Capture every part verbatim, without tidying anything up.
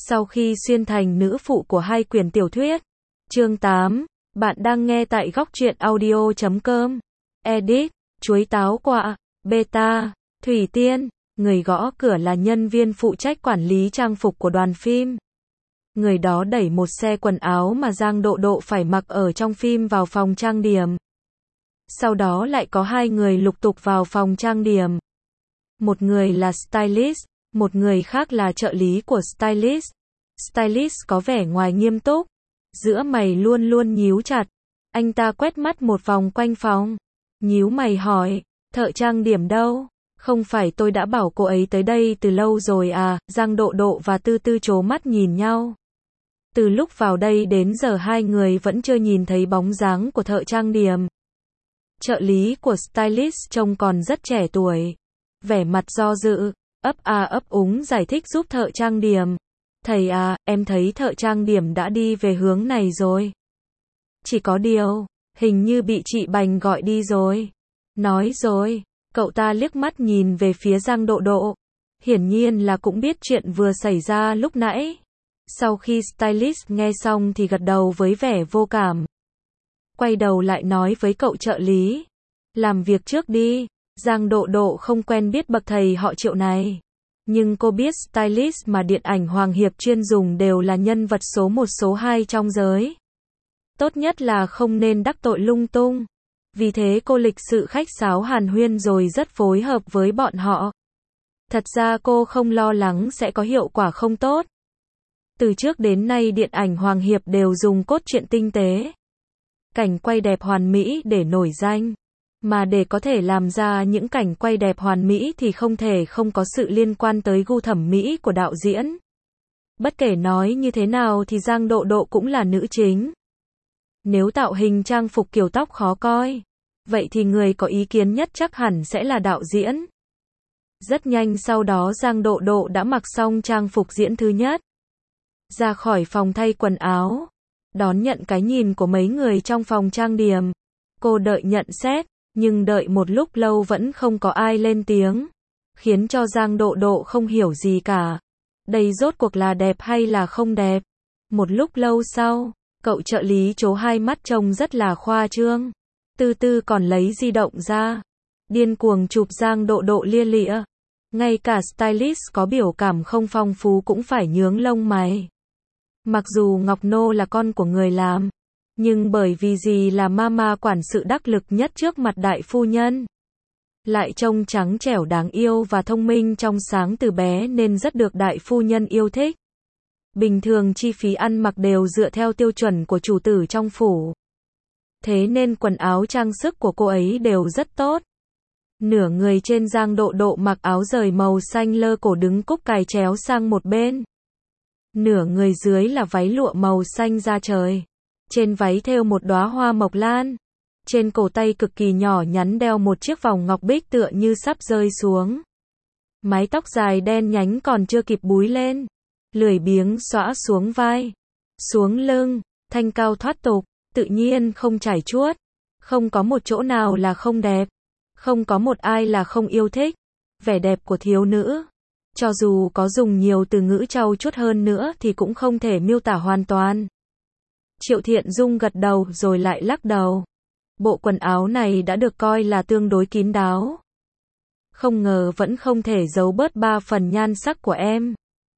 Sau khi xuyên thành nữ phụ của hai quyển tiểu thuyết. Chương tám. Bạn đang nghe tại góc truyện audio chấm com. Edit. Chuối táo quạ. Beta. Thủy Tiên. Người gõ cửa là nhân viên phụ trách quản lý trang phục của đoàn phim. Người đó đẩy một xe quần áo mà Giang Độ Độ phải mặc ở trong phim vào phòng trang điểm. Sau đó lại có hai người lục tục vào phòng trang điểm. Một người là stylist, một người khác là trợ lý của stylist. Stylist có vẻ ngoài nghiêm túc, giữa mày luôn luôn nhíu chặt. Anh ta quét mắt một vòng quanh phòng, nhíu mày hỏi, thợ trang điểm đâu? Không phải tôi đã bảo cô ấy tới đây từ lâu rồi à? Giang Độ Độ và Tư Tư trố mắt nhìn nhau. Từ lúc vào đây đến giờ hai người vẫn chưa nhìn thấy bóng dáng của thợ trang điểm. Trợ lý của stylist trông còn rất trẻ tuổi, vẻ mặt do dự, ấp a ấp úng giải thích giúp thợ trang điểm. Thầy à, em thấy thợ trang điểm đã đi về hướng này rồi. Chỉ có điều, hình như bị chị Bành gọi đi rồi. Nói rồi, cậu ta liếc mắt nhìn về phía Giang Độ Độ. Hiển nhiên là cũng biết chuyện vừa xảy ra lúc nãy. Sau khi stylist nghe xong thì gật đầu với vẻ vô cảm. Quay đầu lại nói với cậu trợ lý. Làm việc trước đi. Giang Độ Độ không quen biết bậc thầy họ Triệu này. Nhưng cô biết stylist mà điện ảnh Hoàng Hiệp chuyên dùng đều là nhân vật số một số hai trong giới. Tốt nhất là không nên đắc tội lung tung. Vì thế cô lịch sự khách sáo hàn huyên rồi rất phối hợp với bọn họ. Thật ra cô không lo lắng sẽ có hiệu quả không tốt. Từ trước đến nay điện ảnh Hoàng Hiệp đều dùng cốt truyện tinh tế, cảnh quay đẹp hoàn mỹ để nổi danh. Mà để có thể làm ra những cảnh quay đẹp hoàn mỹ thì không thể không có sự liên quan tới gu thẩm mỹ của đạo diễn. Bất kể nói như thế nào thì Giang Độ Độ cũng là nữ chính. Nếu tạo hình trang phục kiểu tóc khó coi, vậy thì người có ý kiến nhất chắc hẳn sẽ là đạo diễn. Rất nhanh sau đó Giang Độ Độ đã mặc xong trang phục diễn thứ nhất. Ra khỏi phòng thay quần áo, đón nhận cái nhìn của mấy người trong phòng trang điểm. Cô đợi nhận xét, nhưng đợi một lúc lâu vẫn không có ai lên tiếng, khiến cho Giang Độ Độ không hiểu gì cả. Đây rốt cuộc là đẹp hay là không đẹp? Một lúc lâu sau, cậu trợ lý trố hai mắt trông rất là khoa trương. Tư Tư còn lấy di động ra, điên cuồng chụp Giang Độ Độ lia lịa. Ngay cả stylist có biểu cảm không phong phú cũng phải nhướng lông mày. Mặc dù Ngọc Nô là con của người làm, nhưng bởi vì gì là mama quản sự đắc lực nhất trước mặt đại phu nhân. Lại trông trắng trẻo đáng yêu và thông minh trong sáng từ bé nên rất được đại phu nhân yêu thích. Bình thường chi phí ăn mặc đều dựa theo tiêu chuẩn của chủ tử trong phủ. Thế nên quần áo trang sức của cô ấy đều rất tốt. Nửa người trên Giang Độ Độ mặc áo rời màu xanh lơ cổ đứng cúc cài chéo sang một bên. Nửa người dưới là váy lụa màu xanh da trời. Trên váy thêu một đóa hoa mộc lan. Trên cổ tay cực kỳ nhỏ nhắn đeo một chiếc vòng ngọc bích tựa như sắp rơi xuống. Mái tóc dài đen nhánh còn chưa kịp búi lên, lười biếng xõa xuống vai, xuống lưng, thanh cao thoát tục, tự nhiên không chảy chuốt. Không có một chỗ nào là không đẹp. Không có một ai là không yêu thích. Vẻ đẹp của thiếu nữ, cho dù có dùng nhiều từ ngữ trau chuốt hơn nữa thì cũng không thể miêu tả hoàn toàn. Triệu Thiện Dung gật đầu rồi lại lắc đầu. Bộ quần áo này đã được coi là tương đối kín đáo. Không ngờ vẫn không thể giấu bớt ba phần nhan sắc của em.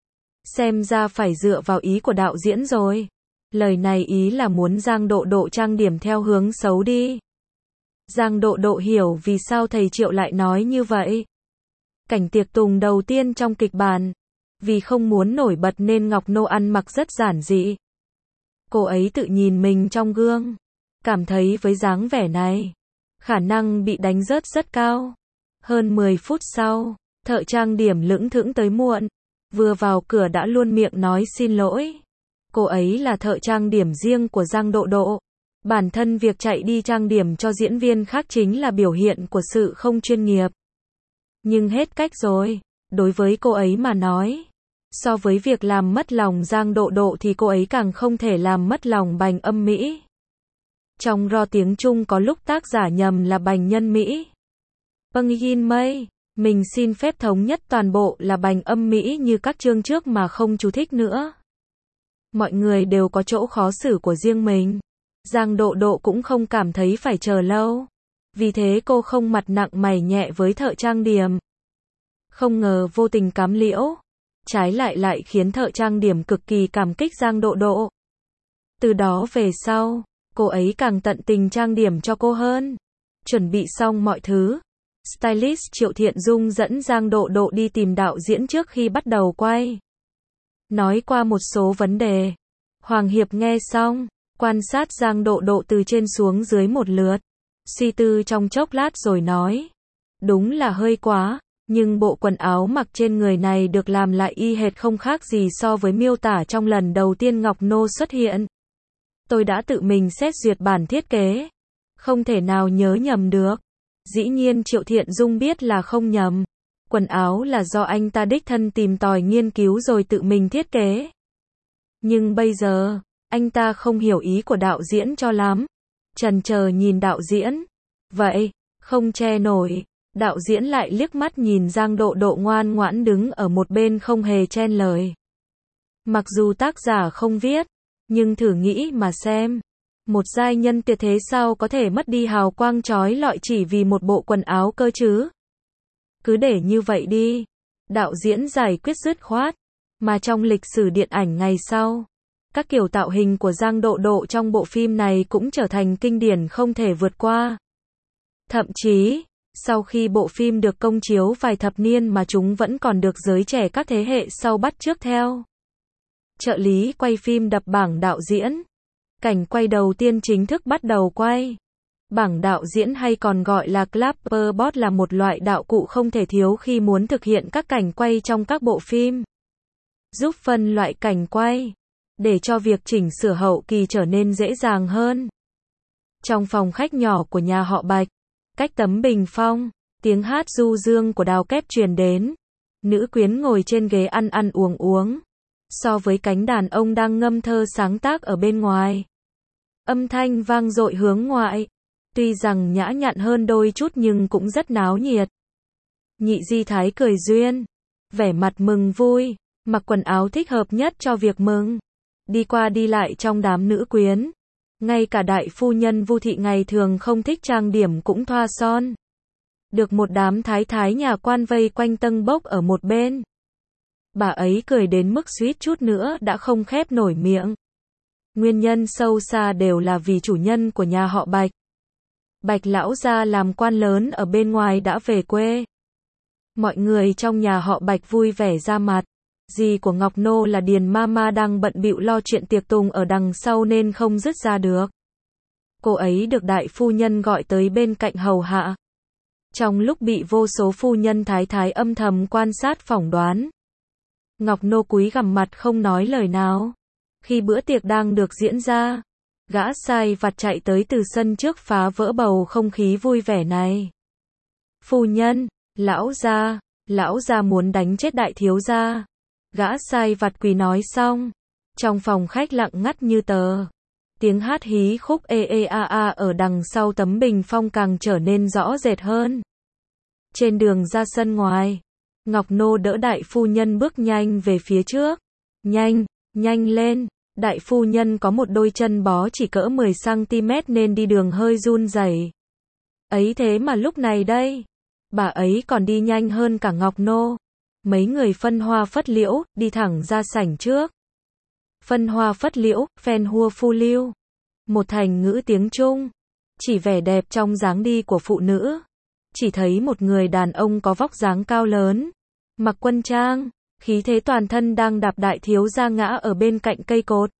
Xem ra phải dựa vào ý của đạo diễn rồi. Lời này ý là muốn Giang Độ Độ trang điểm theo hướng xấu đi. Giang Độ Độ hiểu vì sao thầy Triệu lại nói như vậy. Cảnh tiệc tùng đầu tiên trong kịch bản. Vì không muốn nổi bật nên Ngọc Nô ăn mặc rất giản dị. Cô ấy tự nhìn mình trong gương, cảm thấy với dáng vẻ này, khả năng bị đánh rớt rất cao. Hơn mười phút sau, thợ trang điểm lững thững tới muộn. Vừa vào cửa đã luôn miệng nói xin lỗi. Cô ấy là thợ trang điểm riêng của Giang Độ Độ. Bản thân việc chạy đi trang điểm cho diễn viên khác chính là biểu hiện của sự không chuyên nghiệp. Nhưng hết cách rồi, đối với cô ấy mà nói. So với việc làm mất lòng Giang Độ Độ thì cô ấy càng không thể làm mất lòng Bành Âm Mỹ. Trong ro tiếng Trung có lúc tác giả nhầm là Bành Nhân Mỹ. Bâng Yin Mây, Mình xin phép thống nhất toàn bộ là bành âm mỹ như các chương trước mà không chú thích nữa. Mọi người đều có chỗ khó xử của riêng mình. Giang Độ Độ cũng không cảm thấy phải chờ lâu. Vì thế cô không mặt nặng mày nhẹ với thợ trang điểm. Không ngờ vô tình cám liễu. Trái lại lại khiến thợ trang điểm cực kỳ cảm kích Giang Độ Độ. Từ đó về sau, cô ấy càng tận tình trang điểm cho cô hơn. Chuẩn bị xong mọi thứ, stylist Triệu Thiện Dung dẫn Giang Độ Độ đi tìm đạo diễn trước khi bắt đầu quay. Nói qua một số vấn đề. Hoàng Hiệp nghe xong, quan sát Giang Độ Độ từ trên xuống dưới một lượt. Suy tư trong chốc lát rồi nói. Đúng là hơi quá, nhưng bộ quần áo mặc trên người này được làm lại y hệt không khác gì so với miêu tả trong lần đầu tiên Ngọc Nô xuất hiện. Tôi đã tự mình xét duyệt bản thiết kế. Không thể nào nhớ nhầm được. Dĩ nhiên Triệu Thiện Dung biết là không nhầm. Quần áo là do anh ta đích thân tìm tòi nghiên cứu rồi tự mình thiết kế. Nhưng bây giờ, anh ta không hiểu ý của đạo diễn cho lắm. Chần chờ nhìn đạo diễn. Vậy, không che nổi. Đạo diễn lại liếc mắt nhìn Giang Độ Độ ngoan ngoãn đứng ở một bên không hề chen lời. Mặc dù tác giả không viết, nhưng thử nghĩ mà xem. Một giai nhân tuyệt thế sao có thể mất đi hào quang chói lọi chỉ vì một bộ quần áo cơ chứ? Cứ để như vậy đi. Đạo diễn giải quyết dứt khoát. Mà trong lịch sử điện ảnh ngày sau, các kiểu tạo hình của Giang Độ Độ trong bộ phim này cũng trở thành kinh điển không thể vượt qua. Thậm chí, sau khi bộ phim được công chiếu vài thập niên mà chúng vẫn còn được giới trẻ các thế hệ sau bắt chước theo. Trợ lý quay phim đập bảng đạo diễn. Cảnh quay đầu tiên chính thức bắt đầu quay. Bảng đạo diễn hay còn gọi là clapperboard là một loại đạo cụ không thể thiếu khi muốn thực hiện các cảnh quay trong các bộ phim. Giúp phân loại cảnh quay, để cho việc chỉnh sửa hậu kỳ trở nên dễ dàng hơn. Trong phòng khách nhỏ của nhà họ Bạch, cách tấm bình phong, tiếng hát du dương của Đào Kép truyền đến. Nữ quyến ngồi trên ghế ăn ăn uống uống. So với cánh đàn ông đang ngâm thơ sáng tác ở bên ngoài. Âm thanh vang dội hướng ngoại. Tuy rằng nhã nhặn hơn đôi chút nhưng cũng rất náo nhiệt. Nhị Di Thái cười duyên. Vẻ mặt mừng vui. Mặc quần áo thích hợp nhất cho việc mừng. Đi qua đi lại trong đám nữ quyến. Ngay cả đại phu nhân Vu Thị ngày thường không thích trang điểm cũng thoa son. Được một đám thái thái nhà quan vây quanh tâng bốc ở một bên. Bà ấy cười đến mức suýt chút nữa đã không khép nổi miệng. Nguyên nhân sâu xa đều là vì chủ nhân của nhà họ Bạch. Bạch lão gia làm quan lớn ở bên ngoài đã về quê. Mọi người trong nhà họ Bạch vui vẻ ra mặt. Dì của Ngọc Nô là Điền Mama đang bận bịu lo chuyện tiệc tùng ở đằng sau nên không dứt ra được. Cô ấy được đại phu nhân gọi tới bên cạnh hầu hạ. Trong lúc bị vô số phu nhân thái thái âm thầm quan sát phỏng đoán, Ngọc Nô cúi gằm mặt không nói lời nào. Khi bữa tiệc đang được diễn ra, gã sai vặt chạy tới từ sân trước phá vỡ bầu không khí vui vẻ này. Phu nhân, lão gia, lão gia muốn đánh chết đại thiếu gia. Gã sai vặt quỳ nói xong. Trong phòng khách lặng ngắt như tờ. Tiếng hát hí khúc ê ê a a ở đằng sau tấm bình phong càng trở nên rõ rệt hơn. Trên đường ra sân ngoài, Ngọc Nô đỡ đại phu nhân bước nhanh về phía trước. Nhanh, nhanh lên. Đại phu nhân có một đôi chân bó chỉ cỡ mười xăng ti mét nên đi đường hơi run rẩy. Ấy thế mà lúc này đây, bà ấy còn đi nhanh hơn cả Ngọc Nô. Mấy người phân hoa phất liễu, đi thẳng ra sảnh trước. Phân hoa phất liễu, phen hua phu lưu. Một thành ngữ tiếng Trung. Chỉ vẻ đẹp trong dáng đi của phụ nữ. Chỉ thấy một người đàn ông có vóc dáng cao lớn. Mặc quân trang, khí thế toàn thân đang đạp đại thiếu gia ngã ở bên cạnh cây cột.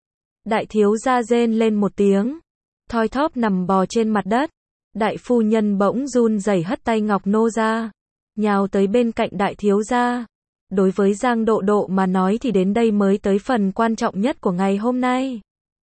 Đại thiếu gia rên lên một tiếng. Thoi thóp nằm bò trên mặt đất. Đại phu nhân bỗng run rẩy hất tay Ngọc Nô ra. Nhào tới bên cạnh đại thiếu gia. Đối với Giang Độ Độ mà nói thì đến đây mới tới phần quan trọng nhất của ngày hôm nay.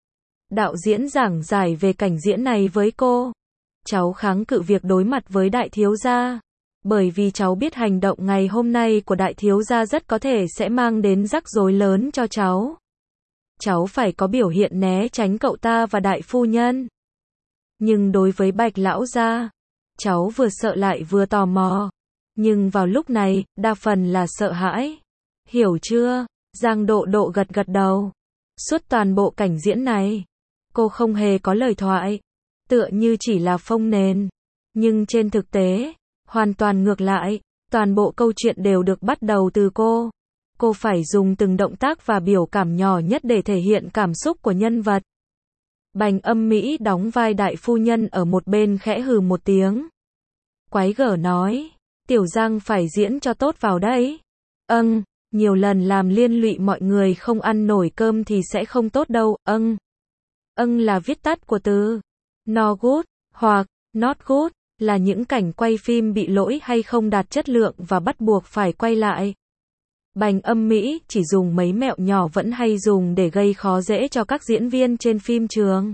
Đạo diễn giảng giải về cảnh diễn này với cô. Cháu kháng cự việc đối mặt với đại thiếu gia. Bởi vì cháu biết hành động ngày hôm nay của đại thiếu gia rất có thể sẽ mang đến rắc rối lớn cho cháu. Cháu phải có biểu hiện né tránh cậu ta và đại phu nhân. Nhưng đối với Bạch lão gia, cháu vừa sợ lại vừa tò mò. Nhưng vào lúc này, đa phần là sợ hãi. Hiểu chưa? Giang Độ Độ gật gật đầu. Suốt toàn bộ cảnh diễn này, cô không hề có lời thoại, tựa như chỉ là phông nền. Nhưng trên thực tế, hoàn toàn ngược lại, toàn bộ câu chuyện đều được bắt đầu từ cô. Cô phải dùng từng động tác và biểu cảm nhỏ nhất để thể hiện cảm xúc của nhân vật. Bành Âm Mỹ đóng vai đại phu nhân ở một bên khẽ hừ một tiếng. Quái gở nói, Tiểu Giang phải diễn cho tốt vào đấy. Âng, nhiều lần làm liên lụy mọi người không ăn nổi cơm thì sẽ không tốt đâu. Âng. Âng là viết tắt của từ not good hoặc not good, là những cảnh quay phim bị lỗi hay không đạt chất lượng và bắt buộc phải quay lại. Bành Âm Mỹ chỉ dùng mấy mẹo nhỏ vẫn hay dùng để gây khó dễ cho các diễn viên trên phim trường.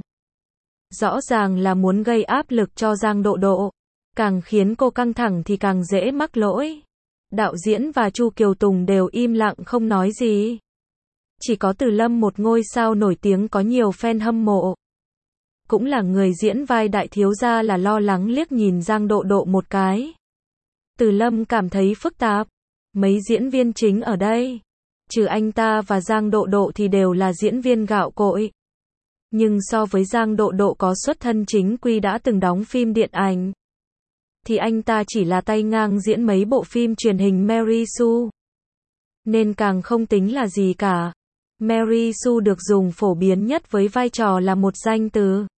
Rõ ràng là muốn gây áp lực cho Giang Độ Độ, càng khiến cô căng thẳng thì càng dễ mắc lỗi. Đạo diễn và Chu Kiều Tùng đều im lặng không nói gì. Chỉ có Từ Lâm, một ngôi sao nổi tiếng có nhiều fan hâm mộ, cũng là người diễn vai đại thiếu gia, là lo lắng liếc nhìn Giang Độ Độ một cái. Từ Lâm cảm thấy phức tạp. Mấy diễn viên chính ở đây, trừ anh ta và Giang Độ Độ thì đều là diễn viên gạo cội. Nhưng so với Giang Độ Độ có xuất thân chính quy đã từng đóng phim điện ảnh, thì anh ta chỉ là tay ngang diễn mấy bộ phim truyền hình Mary Sue, nên càng không tính là gì cả. Mary Sue được dùng phổ biến nhất với vai trò là một danh từ,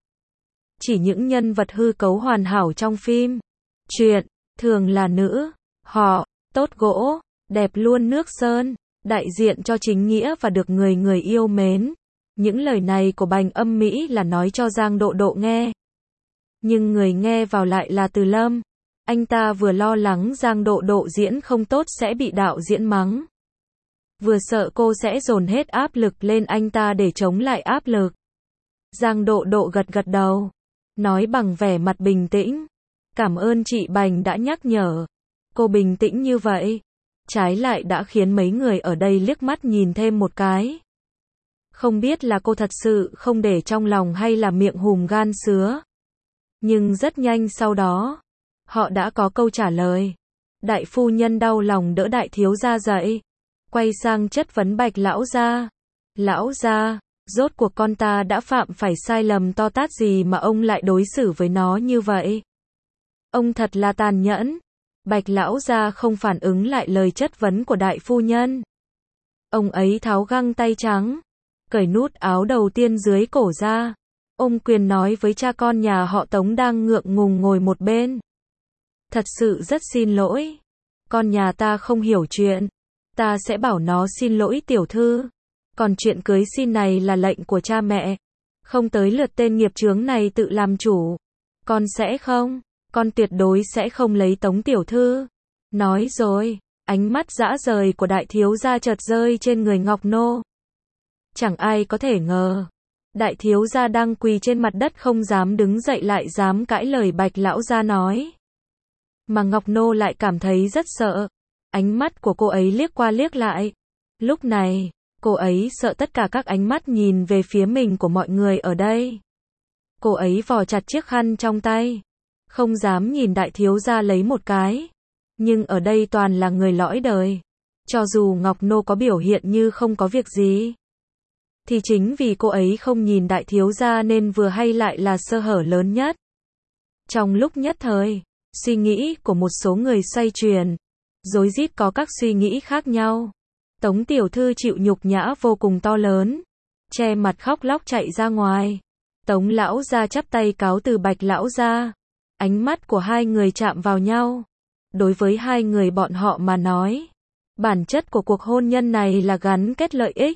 chỉ những nhân vật hư cấu hoàn hảo trong phim truyện, thường là nữ, họ, tốt gỗ, đẹp luôn nước sơn, đại diện cho chính nghĩa và được người người yêu mến. Những lời này của Bành Âm Mỹ là nói cho Giang Độ Độ nghe. Nhưng người nghe vào lại là Từ Lâm. Anh ta vừa lo lắng Giang Độ Độ diễn không tốt sẽ bị đạo diễn mắng, vừa sợ cô sẽ dồn hết áp lực lên anh ta để chống lại áp lực. Giang Độ Độ gật gật đầu, nói bằng vẻ mặt bình tĩnh. Cảm ơn chị Bành đã nhắc nhở. Cô bình tĩnh như vậy, trái lại đã khiến mấy người ở đây liếc mắt nhìn thêm một cái. Không biết là cô thật sự không để trong lòng hay là miệng hùm gan sứa. Nhưng rất nhanh sau đó, họ đã có câu trả lời. Đại phu nhân đau lòng đỡ đại thiếu gia dậy, quay sang chất vấn Bạch lão gia. Lão gia, rốt cuộc con ta đã phạm phải sai lầm to tát gì mà ông lại đối xử với nó như vậy? Ông thật là tàn nhẫn. Bạch lão gia không phản ứng lại lời chất vấn của đại phu nhân. Ông ấy tháo găng tay trắng, cởi nút áo đầu tiên dưới cổ ra, ôm quyền nói với cha con nhà họ Tống đang ngượng ngùng ngồi một bên. Thật sự rất xin lỗi. Con nhà ta không hiểu chuyện. Ta sẽ bảo nó xin lỗi tiểu thư. Còn chuyện cưới xin này là lệnh của cha mẹ. Không tới lượt tên nghiệp chướng này tự làm chủ. Con sẽ không. Con tuyệt đối sẽ không lấy Tống tiểu thư. Nói rồi, ánh mắt dã rời của đại thiếu gia chợt rơi trên người Ngọc Nô. Chẳng ai có thể ngờ, đại thiếu gia đang quỳ trên mặt đất không dám đứng dậy lại dám cãi lời Bạch lão gia nói. Mà Ngọc Nô lại cảm thấy rất sợ. Ánh mắt của cô ấy liếc qua liếc lại. Lúc này, cô ấy sợ tất cả các ánh mắt nhìn về phía mình của mọi người ở đây. Cô ấy vò chặt chiếc khăn trong tay, không dám nhìn đại thiếu gia lấy một cái. Nhưng ở đây toàn là người lõi đời. Cho dù Ngọc Nô có biểu hiện như không có việc gì, thì chính vì cô ấy không nhìn đại thiếu gia nên vừa hay lại là sơ hở lớn nhất. Trong lúc nhất thời, suy nghĩ của một số người xoay chuyển, rối rít có các suy nghĩ khác nhau. Tống tiểu thư chịu nhục nhã vô cùng to lớn, che mặt khóc lóc chạy ra ngoài. Tống lão gia chắp tay cáo từ Bạch lão gia. Ánh mắt của hai người chạm vào nhau. Đối với hai người bọn họ mà nói, bản chất của cuộc hôn nhân này là gắn kết lợi ích.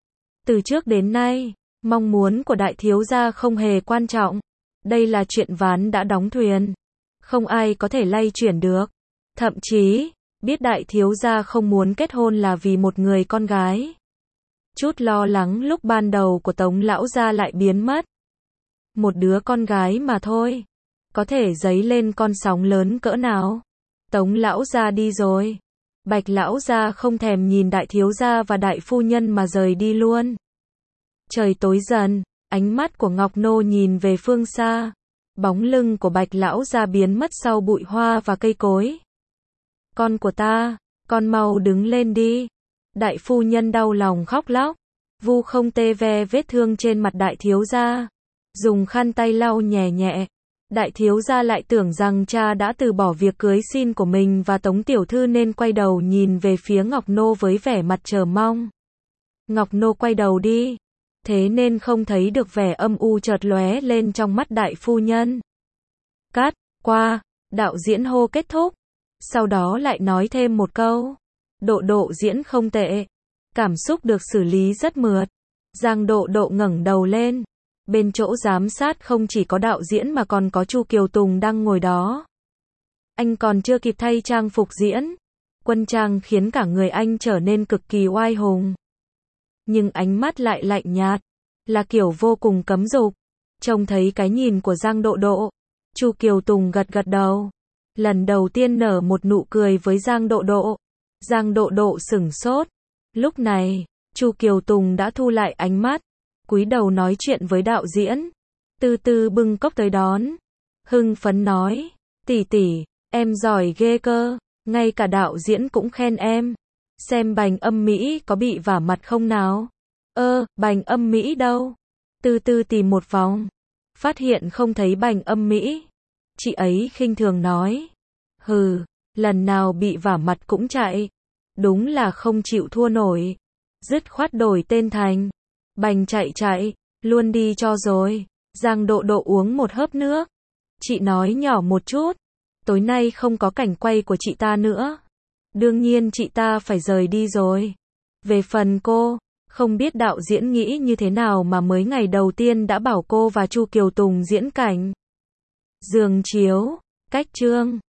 Từ trước đến nay, mong muốn của đại thiếu gia không hề quan trọng. Đây là chuyện ván đã đóng thuyền, không ai có thể lay chuyển được. Thậm chí, biết đại thiếu gia không muốn kết hôn là vì một người con gái. Chút lo lắng lúc ban đầu của Tống lão gia lại biến mất. Một đứa con gái mà thôi, có thể dấy lên con sóng lớn cỡ nào. Tống lão gia đi rồi. Bạch lão gia không thèm nhìn đại thiếu gia và đại phu nhân mà rời đi luôn. Trời tối dần, ánh mắt của Ngọc Nô nhìn về phương xa. Bóng lưng của Bạch lão gia biến mất sau bụi hoa và cây cối. Con của ta, con mau đứng lên đi. Đại phu nhân đau lòng khóc lóc. Vu không tê ve vết thương trên mặt đại thiếu gia. Dùng khăn tay lau nhẹ nhẹ. Đại thiếu gia lại tưởng rằng cha đã từ bỏ việc cưới xin của mình và Tống tiểu thư nên quay đầu nhìn về phía Ngọc Nô với vẻ mặt chờ mong. Ngọc Nô quay đầu đi. Thế nên không thấy được vẻ âm u chợt lóe lên trong mắt đại phu nhân. Cắt, qua, đạo diễn hô kết thúc. Sau đó lại nói thêm một câu. Độ độ diễn không tệ. Cảm xúc được xử lý rất mượt. Giang Độ Độ ngẩng đầu lên. Bên chỗ giám sát không chỉ có đạo diễn mà còn có Chu Kiều Tùng đang ngồi đó. Anh còn chưa kịp thay trang phục diễn. Quân trang khiến cả người anh trở nên cực kỳ oai hùng. Nhưng ánh mắt lại lạnh nhạt. Là kiểu vô cùng cấm dục. Trông thấy cái nhìn của Giang Độ Độ. Chu Kiều Tùng gật gật đầu. Lần đầu tiên nở một nụ cười với Giang Độ Độ. Giang Độ Độ sửng sốt. Lúc này, Chu Kiều Tùng đã thu lại ánh mắt. Cúi đầu nói chuyện với đạo diễn. Từ từ bưng cốc tới đón. Hưng phấn nói. Tỷ tỷ, em giỏi ghê cơ. Ngay cả đạo diễn cũng khen em. Xem bành âm Mỹ có bị vả mặt không nào? Ơ, bành âm Mỹ đâu? Từ từ tìm một vòng. Phát hiện không thấy bành âm Mỹ. Chị ấy khinh thường nói. Hừ, lần nào bị vả mặt cũng chạy. Đúng là không chịu thua nổi. Dứt khoát đổi tên thành. Bành chạy chạy, luôn đi cho rồi. Giang Độ Độ uống một hớp nước. Chị nói nhỏ một chút. Tối nay không có cảnh quay của chị ta nữa. Đương nhiên chị ta phải rời đi rồi. Về phần cô, không biết đạo diễn nghĩ như thế nào mà mới ngày đầu tiên đã bảo cô và Chu Kiều Tùng diễn cảnh. Giường chiếu, cách trương.